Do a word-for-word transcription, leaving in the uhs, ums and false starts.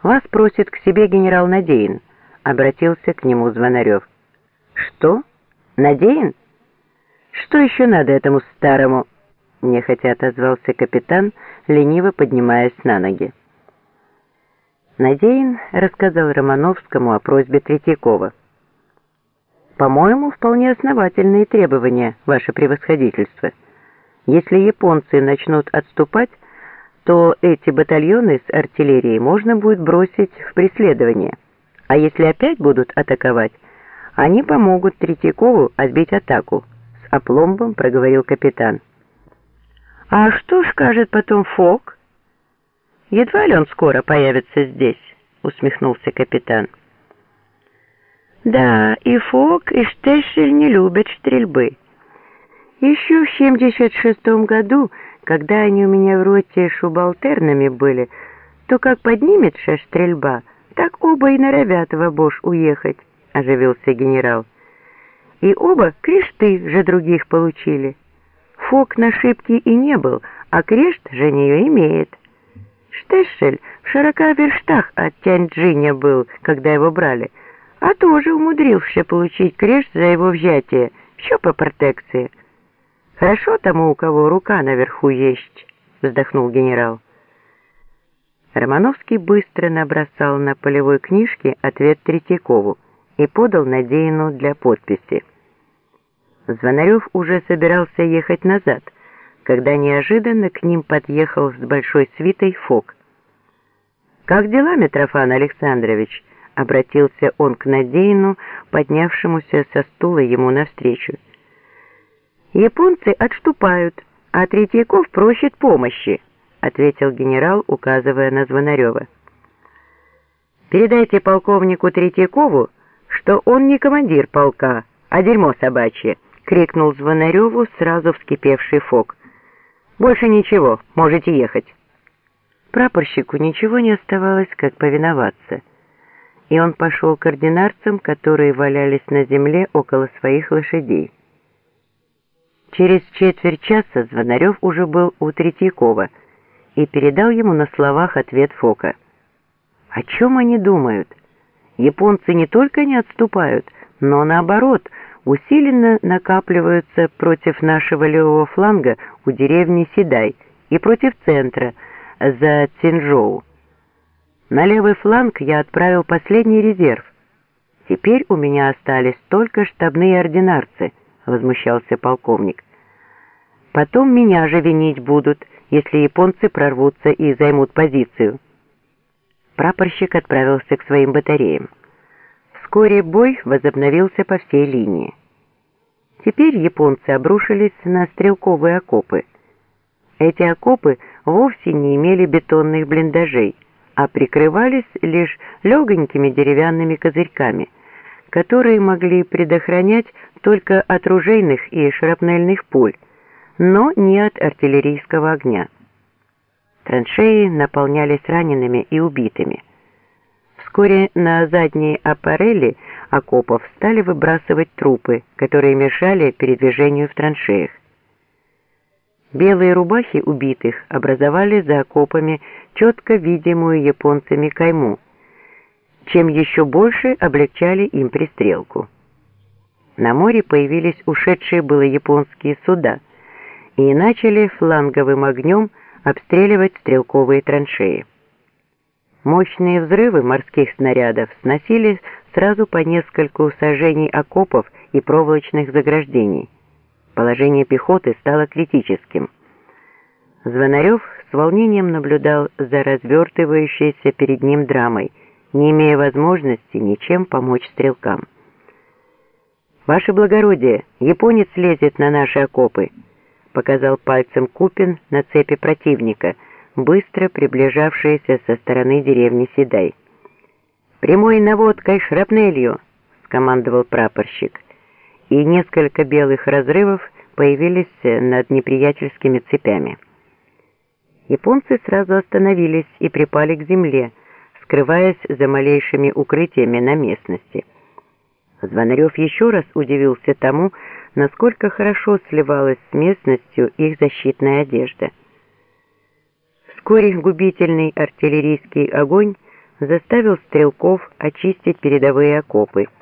«Вас просит к себе генерал Надеин», — обратился к нему Звонарев. «Что? Надеин? Что еще надо этому старому?» — нехотя отозвался капитан, лениво поднимаясь на ноги. Надеин рассказал Романовскому о просьбе Третьякова. «По-моему, вполне основательные требования, ваше превосходительство. Если японцы начнут отступать, то эти батальоны с артиллерией можно будет бросить в преследование. А если опять будут атаковать, они помогут Третьякову отбить атаку», — с опломбом проговорил капитан. «А что скажет потом Фок? Едва ли он скоро появится здесь», — усмехнулся капитан. «Да, и Фок, и Штешель не любят стрельбы. Еще в семьдесят шестом году, когда они у меня в роте шубалтернами были, то как поднимется стрельба, так оба и норовят в обоз уехать», — оживился генерал. «И оба кресты же других получили. Фок на шибке и не был, а крест же нее имеет. Штешель в сорока верстах от Тяньчжиня был, когда его брали, а тоже умудрился получить крест за его взятие, все по протекции. Хорошо тому, у кого рука наверху есть», — вздохнул генерал. Романовский быстро набросал на полевой книжке ответ Третьякову и подал Надеину для подписи. Звонарев уже собирался ехать назад, когда неожиданно к ним подъехал с большой свитой Фок. «Как дела, Митрофан Александрович?» — обратился он к Надеину, поднявшемуся со стула ему навстречу. «Японцы отступают, а Третьяков просит помощи», — ответил генерал, указывая на Звонарева. «Передайте полковнику Третьякову, что он не командир полка, а дерьмо собачье», — крикнул Звонареву сразу вскипевший Фок. «Больше ничего, можете ехать». Прапорщику ничего не оставалось, как повиноваться, и он пошел к ординарцам, которые валялись на земле около своих лошадей. Через четверть часа Звонарев уже был у Третьякова и передал ему на словах ответ Фока. «О чем они думают? Японцы не только не отступают, но наоборот, усиленно накапливаются против нашего левого фланга у деревни Сидай и против центра за Цинжоу. На левый фланг я отправил последний резерв. Теперь у меня остались только штабные ординарцы», — возмущался полковник. «Потом меня же винить будут, если японцы прорвутся и займут позицию». Прапорщик отправился к своим батареям. Вскоре бой возобновился по всей линии. Теперь японцы обрушились на стрелковые окопы. Эти окопы вовсе не имели бетонных блиндажей, а прикрывались лишь легонькими деревянными козырьками, которые могли предохранять только от ружейных и шрапнельных пуль, но не от артиллерийского огня. Траншеи наполнялись ранеными и убитыми. Вскоре на задние аппарели окопов стали выбрасывать трупы, которые мешали передвижению в траншеях. Белые рубахи убитых образовали за окопами четко видимую японцами кайму, чем еще больше облегчали им пристрелку. На море появились ушедшие было японские суда и начали фланговым огнем обстреливать стрелковые траншеи. Мощные взрывы морских снарядов сносили сразу по нескольку сажений окопов и проволочных заграждений. Положение пехоты стало критическим. Звонарев с волнением наблюдал за развертывающейся перед ним драмой, не имея возможности ничем помочь стрелкам. «Ваше благородие, японец лезет на наши окопы», — показал пальцем Купин на цепи противника, быстро приближавшиеся со стороны деревни Сидай. «Прямой наводкой шрапнелью», — скомандовал прапорщик, и несколько белых разрывов появились над неприятельскими цепями. Японцы сразу остановились и припали к земле, скрываясь за малейшими укрытиями на местности. Звонарев еще раз удивился тому, насколько хорошо сливалась с местностью их защитная одежда. Вскоре губительный артиллерийский огонь заставил стрелков очистить передовые окопы.